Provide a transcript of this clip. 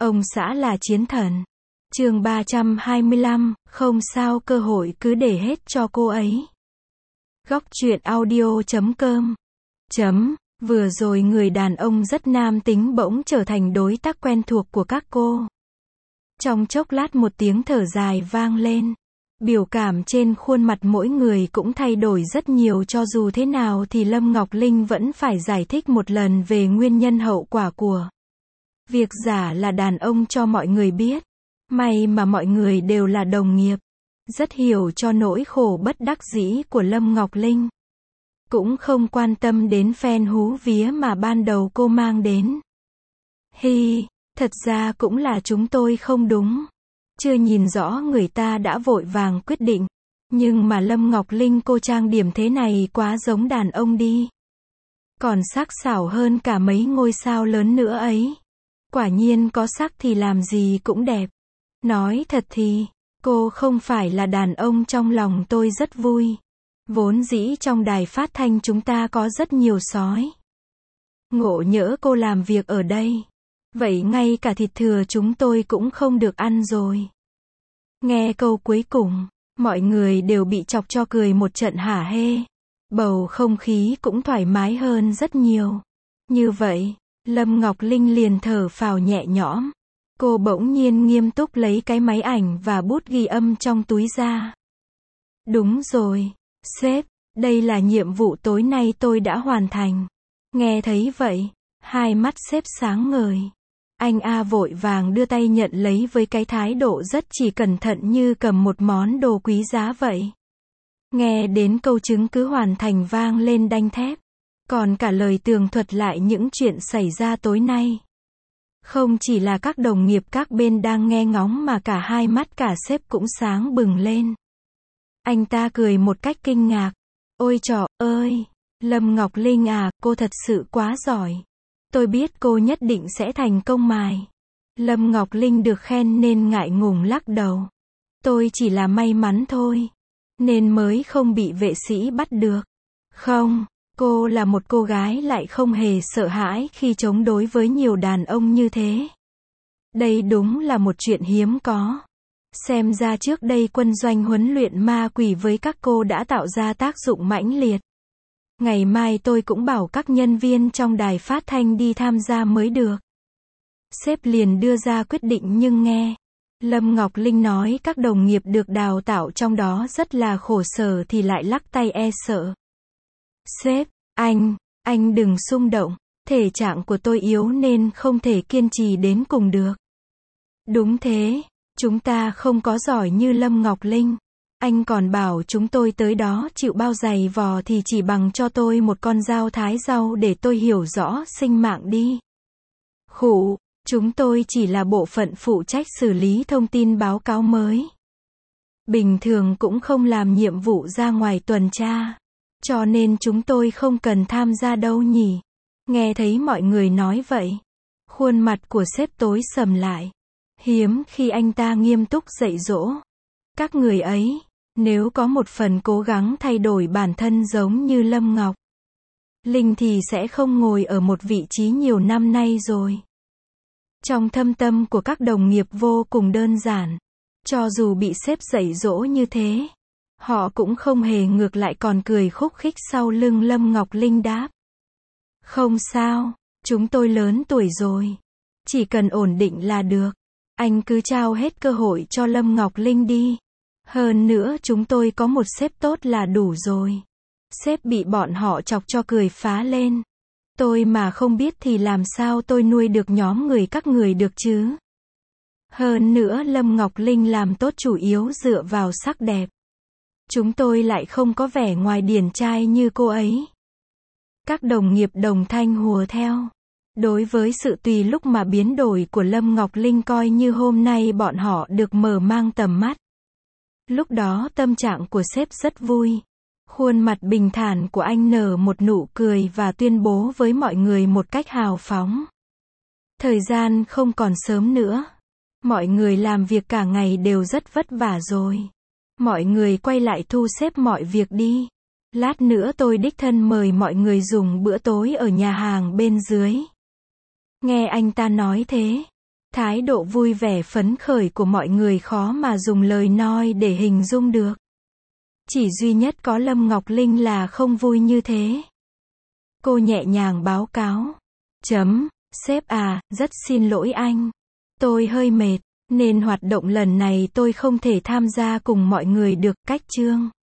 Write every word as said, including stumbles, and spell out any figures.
Ông xã là chiến thần. Chương ba trăm hai mươi lăm, không sao, cơ hội cứ để hết cho cô ấy. Góc truyện audio chấm com. Chấm, vừa rồi người đàn ông rất nam tính bỗng trở thành đối tác quen thuộc của các cô. Trong chốc lát một tiếng thở dài vang lên. Biểu cảm trên khuôn mặt mỗi người cũng thay đổi rất nhiều, cho dù thế nào thì Lâm Ngọc Linh vẫn phải giải thích một lần về nguyên nhân hậu quả của việc giả là đàn ông cho mọi người biết. May mà mọi người đều là đồng nghiệp, rất hiểu cho nỗi khổ bất đắc dĩ của Lâm Ngọc Linh. Cũng không quan tâm đến phen hú vía mà ban đầu cô mang đến. Hi, thật ra cũng là chúng tôi không đúng. Chưa nhìn rõ người ta đã vội vàng quyết định. Nhưng mà Lâm Ngọc Linh cô trang điểm thế này quá giống đàn ông đi. Còn sắc sảo hơn cả mấy ngôi sao lớn nữa ấy. Quả nhiên có sắc thì làm gì cũng đẹp. Nói thật thì, cô không phải là đàn ông trong lòng tôi rất vui. Vốn dĩ trong đài phát thanh chúng ta có rất nhiều sói. Ngộ nhỡ cô làm việc ở đây. Vậy ngay cả thịt thừa chúng tôi cũng không được ăn rồi. Nghe câu cuối cùng, mọi người đều bị chọc cho cười một trận hả hê. Bầu không khí cũng thoải mái hơn rất nhiều. Như vậy, Lâm Ngọc Linh liền thở phào nhẹ nhõm. Cô bỗng nhiên nghiêm túc lấy cái máy ảnh và bút ghi âm trong túi ra. Đúng rồi, sếp, đây là nhiệm vụ tối nay tôi đã hoàn thành. Nghe thấy vậy, hai mắt sếp sáng ngời. Anh A vội vàng đưa tay nhận lấy với cái thái độ rất chỉ cẩn thận như cầm một món đồ quý giá vậy. Nghe đến câu chứng cứ hoàn thành vang lên đanh thép. Còn cả lời tường thuật lại những chuyện xảy ra tối nay. Không chỉ là các đồng nghiệp các bên đang nghe ngóng mà cả hai mắt cả sếp cũng sáng bừng lên. Anh ta cười một cách kinh ngạc. Ôi trời ơi, Lâm Ngọc Linh à, cô thật sự quá giỏi. Tôi biết cô nhất định sẽ thành công mài. Lâm Ngọc Linh được khen nên ngại ngùng lắc đầu. Tôi chỉ là may mắn thôi. Nên mới không bị vệ sĩ bắt được. Không, cô là một cô gái lại không hề sợ hãi khi chống đối với nhiều đàn ông như thế. Đây đúng là một chuyện hiếm có. Xem ra trước đây quân doanh huấn luyện ma quỷ với các cô đã tạo ra tác dụng mãnh liệt. Ngày mai tôi cũng bảo các nhân viên trong đài phát thanh đi tham gia mới được. Sếp liền đưa ra quyết định nhưng nghe Lâm Ngọc Linh nói các đồng nghiệp được đào tạo trong đó rất là khổ sở thì lại lắc tay e sợ. Sếp, anh, anh đừng xung động, thể trạng của tôi yếu nên không thể kiên trì đến cùng được. Đúng thế, chúng ta không có giỏi như Lâm Ngọc Linh. Anh còn bảo chúng tôi tới đó chịu bao giày vò thì chỉ bằng cho tôi một con dao thái rau để tôi hiểu rõ sinh mạng đi. Khụ, chúng tôi chỉ là bộ phận phụ trách xử lý thông tin báo cáo mới. Bình thường cũng không làm nhiệm vụ ra ngoài tuần tra. Cho nên chúng tôi không cần tham gia đâu nhỉ. Nghe thấy mọi người nói vậy. Khuôn mặt của sếp tối sầm lại. Hiếm khi anh ta nghiêm túc dạy dỗ. Các người ấy, nếu có một phần cố gắng thay đổi bản thân giống như Lâm Ngọc Linh thì sẽ không ngồi ở một vị trí nhiều năm nay rồi. Trong thâm tâm của các đồng nghiệp vô cùng đơn giản. Cho dù bị sếp dạy dỗ như thế, họ cũng không hề ngược lại còn cười khúc khích sau lưng Lâm Ngọc Linh đáp. Không sao, chúng tôi lớn tuổi rồi. Chỉ cần ổn định là được. Anh cứ trao hết cơ hội cho Lâm Ngọc Linh đi. Hơn nữa chúng tôi có một sếp tốt là đủ rồi. Sếp bị bọn họ chọc cho cười phá lên. Tôi mà không biết thì làm sao tôi nuôi được nhóm người các người được chứ. Hơn nữa Lâm Ngọc Linh làm tốt chủ yếu dựa vào sắc đẹp. Chúng tôi lại không có vẻ ngoài điển trai như cô ấy. Các đồng nghiệp đồng thanh hùa theo. Đối với sự tùy lúc mà biến đổi của Lâm Ngọc Linh coi như hôm nay bọn họ được mở mang tầm mắt. Lúc đó tâm trạng của sếp rất vui. Khuôn mặt bình thản của anh nở một nụ cười và tuyên bố với mọi người một cách hào phóng. Thời gian không còn sớm nữa. Mọi người làm việc cả ngày đều rất vất vả rồi. Mọi người quay lại thu xếp mọi việc đi. Lát nữa tôi đích thân mời mọi người dùng bữa tối ở nhà hàng bên dưới. Nghe anh ta nói thế, Thái độ vui vẻ phấn khởi của mọi người khó mà dùng lời nói để hình dung được. Chỉ duy nhất có Lâm Ngọc Linh là không vui như thế. Cô nhẹ nhàng báo cáo. Chấm, sếp à, rất xin lỗi anh. Tôi hơi mệt, nên hoạt động lần này tôi không thể tham gia cùng mọi người được. Cách chương